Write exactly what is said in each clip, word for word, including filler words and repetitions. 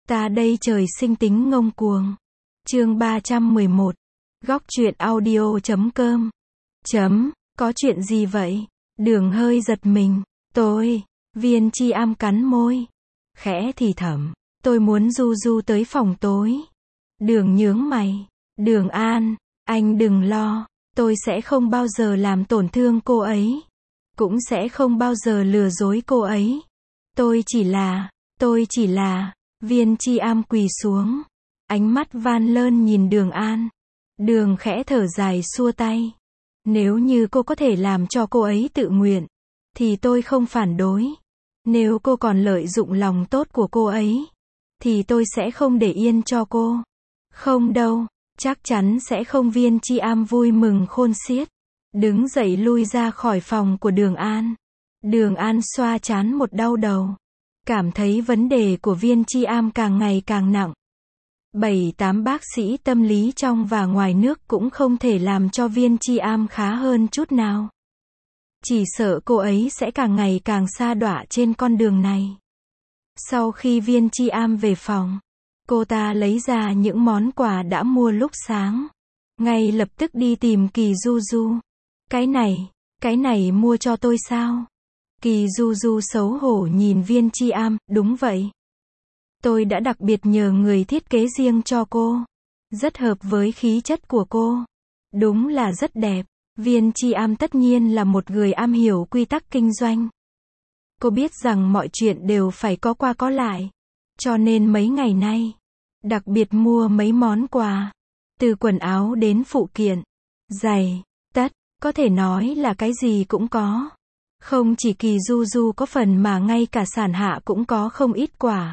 Ta đây trời sinh tính ngông cuồng. Chương ba trăm mười một. Góc truyện audio chấm com. Chấm, có chuyện gì vậy? Đường hơi giật mình. Tôi, Viên Chi Am cắn môi. Khẽ thì thầm. Tôi muốn du du tới phòng tối. Đường nhướng mày. Đường An, anh đừng lo. Tôi sẽ không bao giờ làm tổn thương cô ấy. Cũng sẽ không bao giờ lừa dối cô ấy. Tôi chỉ là, tôi chỉ là, Viên Chi Am quỳ xuống. Ánh mắt van lơn nhìn Đường An. Đường khẽ thở dài xua tay. Nếu như cô có thể làm cho cô ấy tự nguyện, thì tôi không phản đối. Nếu cô còn lợi dụng lòng tốt của cô ấy, thì tôi sẽ không để yên cho cô. Không đâu, chắc chắn sẽ không. Viên Chi Am vui mừng khôn xiết. Đứng dậy lui ra khỏi phòng của Đường An. Đường An xoa trán một đau đầu. Cảm thấy vấn đề của Viên Chi Am càng ngày càng nặng. Bảy tám bác sĩ tâm lý trong và ngoài nước cũng không thể làm cho Viên Chi Am khá hơn chút nào. Chỉ sợ cô ấy sẽ càng ngày càng sa đọa trên con đường này. Sau khi Viên Chi Am về phòng, cô ta lấy ra những món quà đã mua lúc sáng. Ngay lập tức đi tìm Kỳ Du Du. Cái này, cái này mua cho tôi sao? Kỳ Du Du xấu hổ nhìn Viên Chi Am, đúng vậy. Tôi đã đặc biệt nhờ người thiết kế riêng cho cô. Rất hợp với khí chất của cô. Đúng là rất đẹp. Viên Chi Am tất nhiên là một người am hiểu quy tắc kinh doanh. Cô biết rằng mọi chuyện đều phải có qua có lại. Cho nên mấy ngày nay, đặc biệt mua mấy món quà. Từ quần áo đến phụ kiện, giày, tất, có thể nói là cái gì cũng có. Không chỉ Kỳ Du Du có phần mà ngay cả Sản Hạ cũng có không ít quà.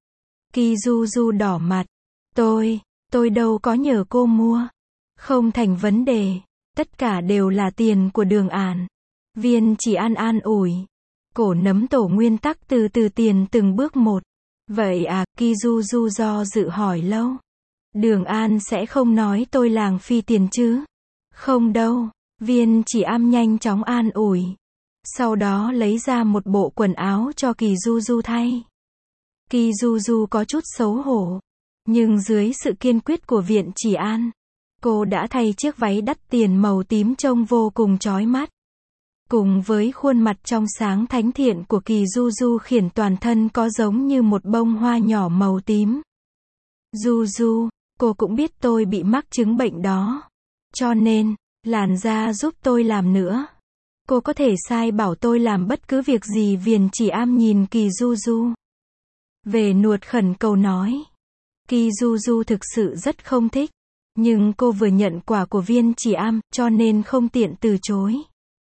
Kỳ Du Du đỏ mặt. Tôi, tôi đâu có nhờ cô mua. Không thành vấn đề. Tất cả đều là tiền của Đường An. Viên Chỉ An an ủi. Cổ nấm tổ nguyên tắc từ từ tiền từng bước một. Vậy à, Kỳ Du Du do dự hỏi lâu. Đường An sẽ không nói tôi làng phi tiền chứ? Không đâu. Viên Chỉ Am nhanh chóng an ủi. Sau đó lấy ra một bộ quần áo cho Kỳ Du Du thay. Kỳ Du Du có chút xấu hổ. Nhưng dưới sự kiên quyết của Viện Chỉ An, cô đã thay chiếc váy đắt tiền màu tím trông vô cùng chói mắt. Cùng với khuôn mặt trong sáng thánh thiện của Kỳ Du Du khiến toàn thân có giống như một bông hoa nhỏ màu tím. Du Du, cô cũng biết tôi bị mắc chứng bệnh đó. Cho nên, làn da giúp tôi làm nữa. Cô có thể sai bảo tôi làm bất cứ việc gì. Viên Chỉ Am nhìn Kỳ Du Du. Về nuột khẩn cầu nói. Kỳ Du Du thực sự rất không thích. Nhưng cô vừa nhận quà của Viên Chỉ Am, cho nên không tiện từ chối.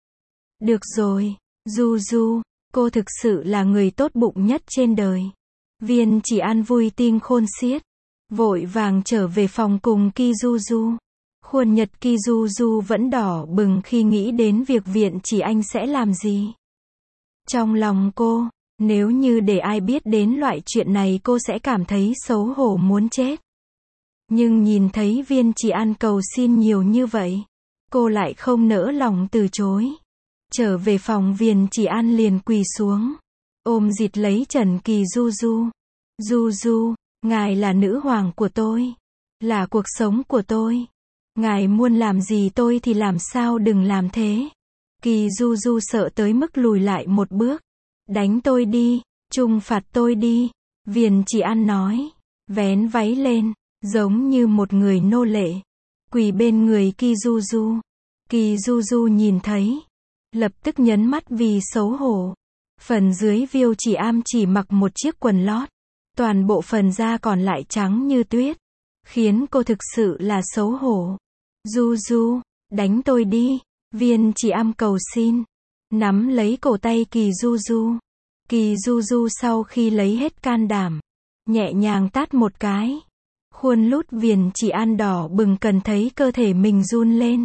Được rồi, Du Du, cô thực sự là người tốt bụng nhất trên đời. Viên Chỉ An vui tinh khôn xiết. Vội vàng trở về phòng cùng Kỳ Du Du. Khuôn nhật Kỳ Du Du vẫn đỏ bừng khi nghĩ đến việc Viện Chỉ Anh sẽ làm gì. Trong lòng cô, nếu như để ai biết đến loại chuyện này cô sẽ cảm thấy xấu hổ muốn chết. Nhưng nhìn thấy Viên Chỉ An cầu xin nhiều như vậy, cô lại không nỡ lòng từ chối. Trở về phòng Viên Chỉ An liền quỳ xuống, ôm dịt lấy trần Kỳ Du Du. Du Du, ngài là nữ hoàng của tôi, là cuộc sống của tôi. Ngài muốn làm gì tôi thì làm, sao đừng làm thế. Kỳ Du Du sợ tới mức lùi lại một bước. Đánh tôi đi, trừng phạt tôi đi. Viên Chỉ An nói, vén váy lên, giống như một người nô lệ, quỳ bên người Kỳ Du Du. Kỳ Du Du nhìn thấy, lập tức nhấn mắt vì xấu hổ. Phần dưới Viên Chỉ Am chỉ mặc một chiếc quần lót, toàn bộ phần da còn lại trắng như tuyết, khiến cô thực sự là xấu hổ. Du Du, đánh tôi đi. Viên Chỉ Am cầu xin, nắm lấy cổ tay Kỳ Du Du. Kỳ Du Du sau khi lấy hết can đảm, nhẹ nhàng tát một cái. Khuôn lút Viên Chỉ An đỏ bừng, cần thấy cơ thể mình run lên.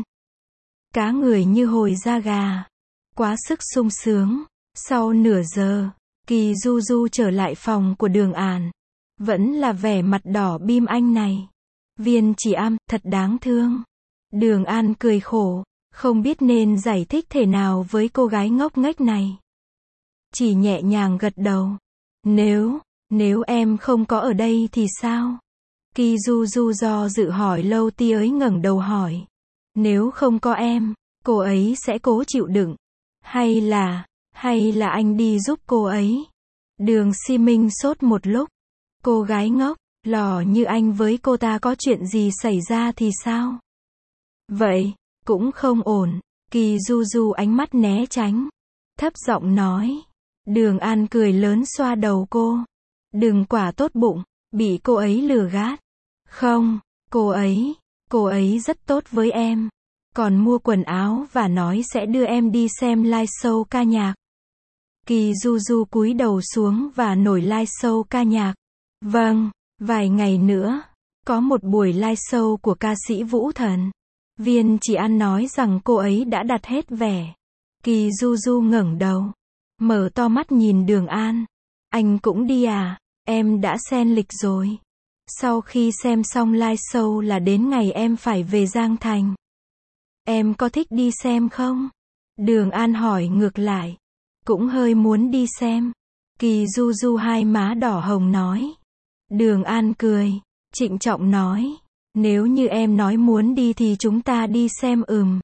Cá người như hồi da gà. Quá sức sung sướng. Sau nửa giờ, Kỳ Du Du trở lại phòng của Đường An. Vẫn là vẻ mặt đỏ bim anh này. Viên Chỉ Am, thật đáng thương. Đường An cười khổ, không biết nên giải thích thế nào với cô gái ngốc nghếch này. Chỉ nhẹ nhàng gật đầu. Nếu, Nếu em không có ở đây thì sao? Kỳ Du Du do dự hỏi lâu ti ấy ngẩng đầu hỏi. Nếu không có em, cô ấy sẽ cố chịu đựng. Hay là, hay là anh đi giúp cô ấy? Đường Si Minh sốt một lúc. Cô gái ngốc, lò như anh với cô ta có chuyện gì xảy ra thì sao? Vậy, cũng không ổn. Kỳ Du Du ánh mắt né tránh. Thấp giọng nói. Đường An cười lớn xoa đầu cô. Đừng quả tốt bụng, bị cô ấy lừa gạt. Không, cô ấy, cô ấy rất tốt với em. Còn mua quần áo và nói sẽ đưa em đi xem live show ca nhạc. Kỳ Du Du cúi đầu xuống và nổi live show ca nhạc. Vâng, vài ngày nữa, có một buổi live show của ca sĩ Vũ Thần. Viên Chỉ An nói rằng cô ấy đã đặt hết vé. Kỳ Du Du ngẩng đầu, mở to mắt nhìn Đường An. Anh cũng đi à? Em đã xem lịch rồi. Sau khi xem xong live show là đến ngày em phải về Giang Thành. Em có thích đi xem không? Đường An hỏi ngược lại. Cũng hơi muốn đi xem. Kỳ Du Du hai má đỏ hồng nói. Đường An cười, trịnh trọng nói. Nếu như em nói muốn đi thì chúng ta đi xem ừm.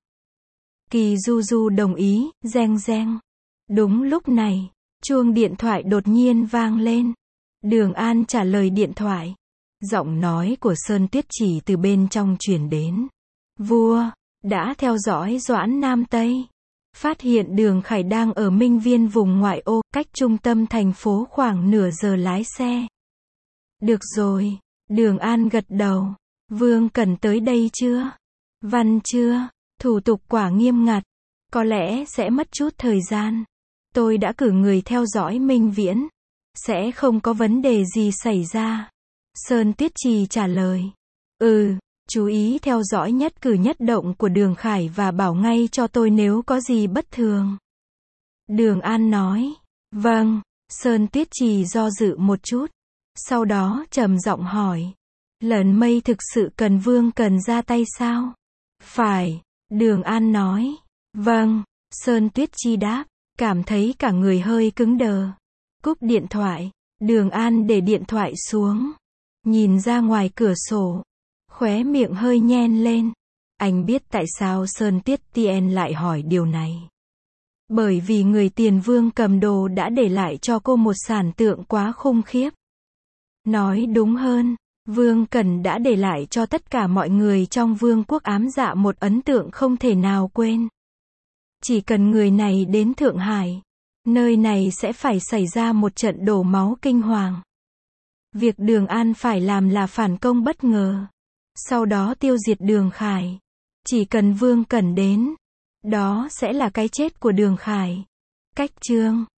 Kỳ Du Du đồng ý, reng reng. Đúng lúc này, chuông điện thoại đột nhiên vang lên. Đường An trả lời điện thoại. Giọng nói của Sơn Tuyết Chỉ từ bên trong truyền đến. Vua, đã theo dõi Doãn Nam Tây. Phát hiện Đường Khải đang ở Minh Viên vùng ngoại ô, cách trung tâm thành phố khoảng nửa giờ lái xe. Được rồi, Đường An gật đầu. Vương Cần tới đây chưa? Văn chưa? Thủ tục quả nghiêm ngặt. Có lẽ sẽ mất chút thời gian. Tôi đã cử người theo dõi Minh Viễn. Sẽ không có vấn đề gì xảy ra. Sơn Tuyết Trì trả lời. Ừ, chú ý theo dõi nhất cử nhất động của Đường Khải và bảo ngay cho tôi nếu có gì bất thường. Đường An nói. Vâng, Sơn Tuyết Trì do dự một chút. Sau đó trầm giọng hỏi. Lẩn Mây thực sự cần Vương Cần ra tay sao? Phải, Đường An nói. Vâng, Sơn Tuyết Chi đáp, cảm thấy cả người hơi cứng đờ. Cúp điện thoại, Đường An để điện thoại xuống. Nhìn ra ngoài cửa sổ. Khóe miệng hơi nhen lên. Anh biết tại sao Sơn Tuyết Tien lại hỏi điều này. Bởi vì người tiền vương cầm đồ đã để lại cho cô một sản tượng quá khủng khiếp. Nói đúng hơn, Vương Cần đã để lại cho tất cả mọi người trong vương quốc ám dạ một ấn tượng không thể nào quên. Chỉ cần người này đến Thượng Hải, nơi này sẽ phải xảy ra một trận đổ máu kinh hoàng. Việc Đường An phải làm là phản công bất ngờ. Sau đó tiêu diệt Đường Khải. Chỉ cần Vương Cần đến, đó sẽ là cái chết của Đường Khải. Cách chương